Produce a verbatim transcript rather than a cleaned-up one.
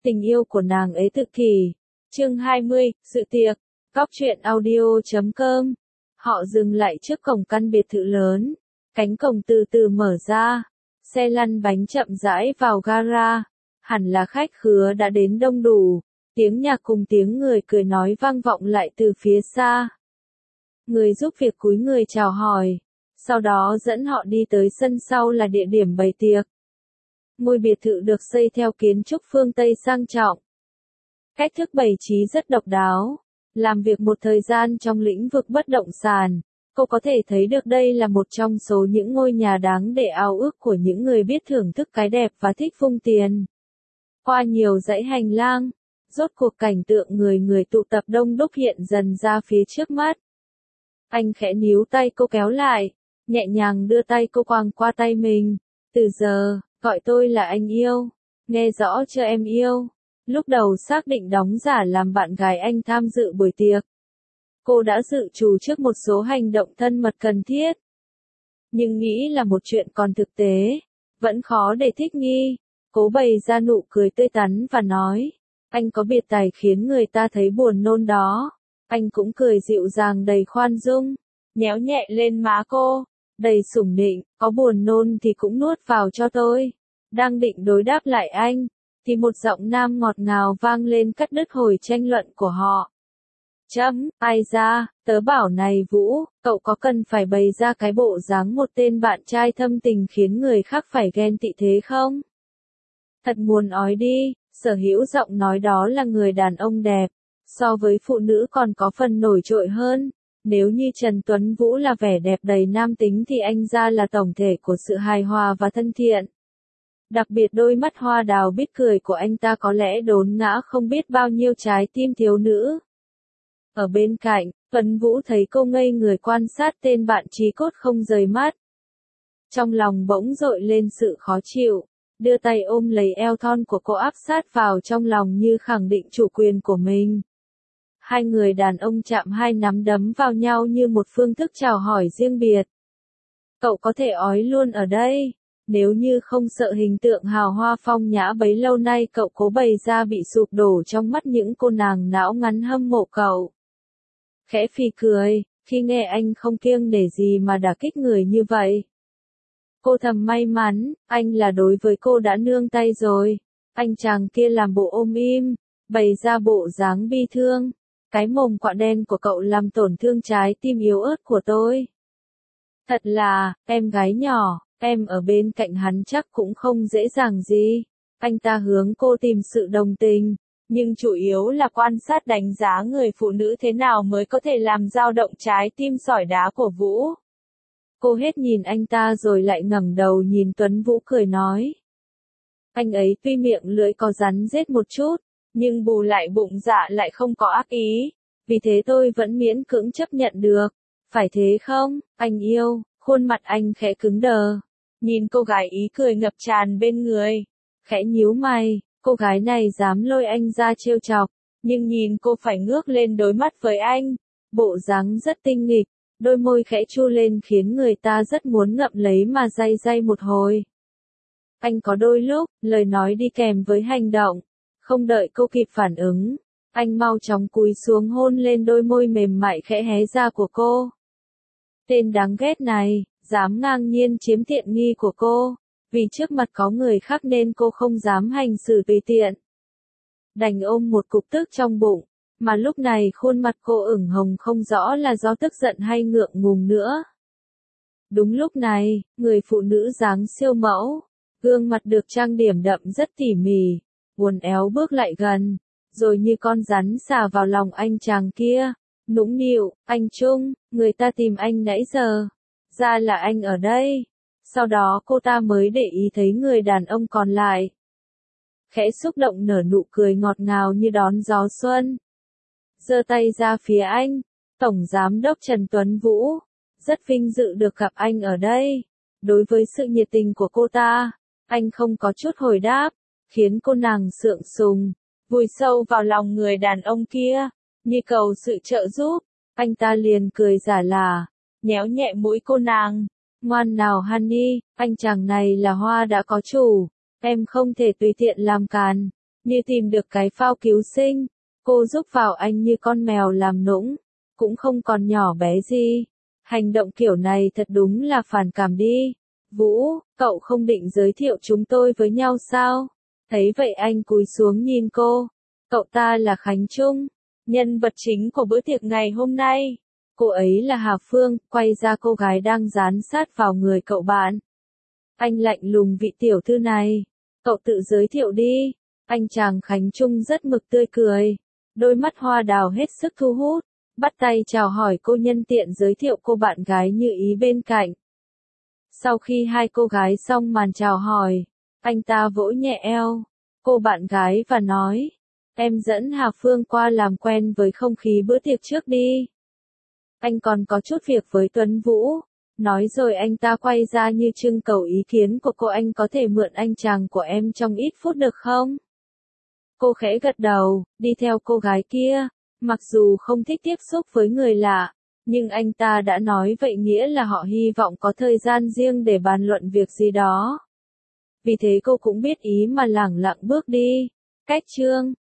Tình yêu của nàng ấy tự kỷ. Chương hai mươi, sự tiệc. Góc truyện audio chấm com. Họ dừng lại trước cổng căn biệt thự lớn. Cánh cổng từ từ mở ra. Xe lăn bánh chậm rãi vào gara. Hẳn là khách khứa đã đến đông đủ. Tiếng nhạc cùng tiếng người cười nói vang vọng lại từ phía xa. Người giúp việc cúi người chào hỏi. Sau đó dẫn họ đi tới sân sau là địa điểm bày tiệc. Ngôi biệt thự được xây theo kiến trúc phương Tây sang trọng. Cách thức bày trí rất độc đáo. Làm việc một thời gian trong lĩnh vực bất động sản, cô có thể thấy được đây là một trong số những ngôi nhà đáng để ao ước của những người biết thưởng thức cái đẹp và thích vung tiền. Qua nhiều dãy hành lang, rốt cuộc cảnh tượng người người tụ tập đông đúc hiện dần ra phía trước mắt. Anh khẽ níu tay cô kéo lại, nhẹ nhàng đưa tay cô quàng qua tay mình. Từ giờ, gọi tôi là anh yêu. Nghe rõ chưa em yêu? Lúc đầu xác định đóng giả làm bạn gái anh tham dự buổi tiệc. Cô đã dự trù trước một số hành động thân mật cần thiết. Nhưng nghĩ là một chuyện còn thực tế, vẫn khó để thích nghi. Cố bày ra nụ cười tươi tắn và nói, anh có biệt tài khiến người ta thấy buồn nôn đó. Anh cũng cười dịu dàng đầy khoan dung, nhéo nhẹ lên má cô, đầy sủng nịnh, có buồn nôn thì cũng nuốt vào cho tôi. Đang định đối đáp lại anh, thì một giọng nam ngọt ngào vang lên cắt đứt hồi tranh luận của họ. Chấm, ai ra, tớ bảo này Vũ, cậu có cần phải bày ra cái bộ dáng một tên bạn trai thâm tình khiến người khác phải ghen tị thế không? Thật muốn ói đi, sở hữu giọng nói đó là người đàn ông đẹp, so với phụ nữ còn có phần nổi trội hơn. Nếu như Trần Tuấn Vũ là vẻ đẹp đầy nam tính thì anh ra là tổng thể của sự hài hòa và thân thiện. Đặc biệt đôi mắt hoa đào biết cười của anh ta có lẽ đốn ngã không biết bao nhiêu trái tim thiếu nữ. Ở bên cạnh, Tuấn Vũ thấy cô ngây người quan sát tên bạn chí cốt không rời mắt. Trong lòng bỗng dội lên sự khó chịu, đưa tay ôm lấy eo thon của cô áp sát vào trong lòng như khẳng định chủ quyền của mình. Hai người đàn ông chạm hai nắm đấm vào nhau như một phương thức chào hỏi riêng biệt. Cậu có thể ói luôn ở đây. Nếu như không sợ hình tượng hào hoa phong nhã bấy lâu nay cậu cố bày ra bị sụp đổ trong mắt những cô nàng não ngắn hâm mộ cậu. Khẽ phì cười, khi nghe anh không kiêng nể gì mà đả kích người như vậy. Cô thầm may mắn, anh là đối với cô đã nương tay rồi. Anh chàng kia làm bộ ôm im, bày ra bộ dáng bi thương. Cái mồm quạ đen của cậu làm tổn thương trái tim yếu ớt của tôi. Thật là, em gái nhỏ. Em ở bên cạnh hắn chắc cũng không dễ dàng gì. Anh ta hướng cô tìm sự đồng tình, nhưng chủ yếu là quan sát đánh giá người phụ nữ thế nào mới có thể làm dao động trái tim sỏi đá của Vũ. Cô hết nhìn anh ta rồi lại ngẩng đầu nhìn Tuấn Vũ cười nói. Anh ấy tuy miệng lưỡi có rắn rết một chút, nhưng bù lại bụng dạ lại không có ác ý. Vì thế tôi vẫn miễn cưỡng chấp nhận được. Phải thế không, anh yêu? Khuôn mặt anh khẽ cứng đờ. Nhìn cô gái ý cười ngập tràn bên người. Khẽ nhíu mày, cô gái này dám lôi anh ra trêu chọc. Nhưng nhìn cô phải ngước lên đối mắt với anh. Bộ dáng rất tinh nghịch, đôi môi khẽ chu lên khiến người ta rất muốn ngậm lấy mà day day một hồi. Anh có đôi lúc, lời nói đi kèm với hành động. Không đợi cô kịp phản ứng, anh mau chóng cúi xuống hôn lên đôi môi mềm mại khẽ hé ra của cô. Tên đáng ghét này, dám ngang nhiên chiếm tiện nghi của cô, vì trước mặt có người khác nên cô không dám hành xử tùy tiện. Đành ôm một cục tức trong bụng, mà lúc này khuôn mặt cô ửng hồng không rõ là do tức giận hay ngượng ngùng nữa. Đúng lúc này, người phụ nữ dáng siêu mẫu, gương mặt được trang điểm đậm rất tỉ mỉ, uốn éo bước lại gần, rồi như con rắn xà vào lòng anh chàng kia. Nũng nịu, anh Trung, người ta tìm anh nãy giờ. Ra là anh ở đây. Sau đó cô ta mới để ý thấy người đàn ông còn lại. Khẽ xúc động nở nụ cười ngọt ngào như đón gió xuân. Giơ tay ra phía anh. Tổng Giám đốc Trần Tuấn Vũ. Rất vinh dự được gặp anh ở đây. Đối với sự nhiệt tình của cô ta, anh không có chút hồi đáp, khiến cô nàng sượng sùng, vùi sâu vào lòng người đàn ông kia. Như cầu sự trợ giúp, anh ta liền cười giả lả, nhéo nhẹ mũi cô nàng. Ngoan nào Honey, anh chàng này là hoa đã có chủ, em không thể tùy tiện làm càn. như tìm được cái phao cứu sinh. Cô giúp vào anh như con mèo làm nũng, cũng không còn nhỏ bé gì. Hành động kiểu này thật đúng là phản cảm đi. Vũ, cậu không định giới thiệu chúng tôi với nhau sao? Thấy vậy anh cúi xuống nhìn cô. Cậu ta là Khánh Trung, nhân vật chính của bữa tiệc ngày hôm nay. Cô ấy là Hà Phương, quay ra cô gái đang dán sát vào người cậu bạn. Anh lạnh lùng vị tiểu thư này. Cậu tự giới thiệu đi. Anh chàng Khánh Trung rất mực tươi cười. Đôi mắt hoa đào hết sức thu hút. Bắt tay chào hỏi cô nhân tiện giới thiệu cô bạn gái như ý bên cạnh. Sau khi hai cô gái xong màn chào hỏi, anh ta vỗ nhẹ eo cô bạn gái và nói, em dẫn Hà Phương qua làm quen với không khí bữa tiệc trước đi. Anh còn có chút việc với Tuấn Vũ. Nói rồi anh ta quay ra như trưng cầu ý kiến của cô, anh có thể mượn anh chàng của em trong ít phút được không? Cô khẽ gật đầu, đi theo cô gái kia. Mặc dù không thích tiếp xúc với người lạ, nhưng anh ta đã nói vậy nghĩa là họ hy vọng có thời gian riêng để bàn luận việc gì đó. Vì thế cô cũng biết ý mà lẳng lặng bước đi. Cách chương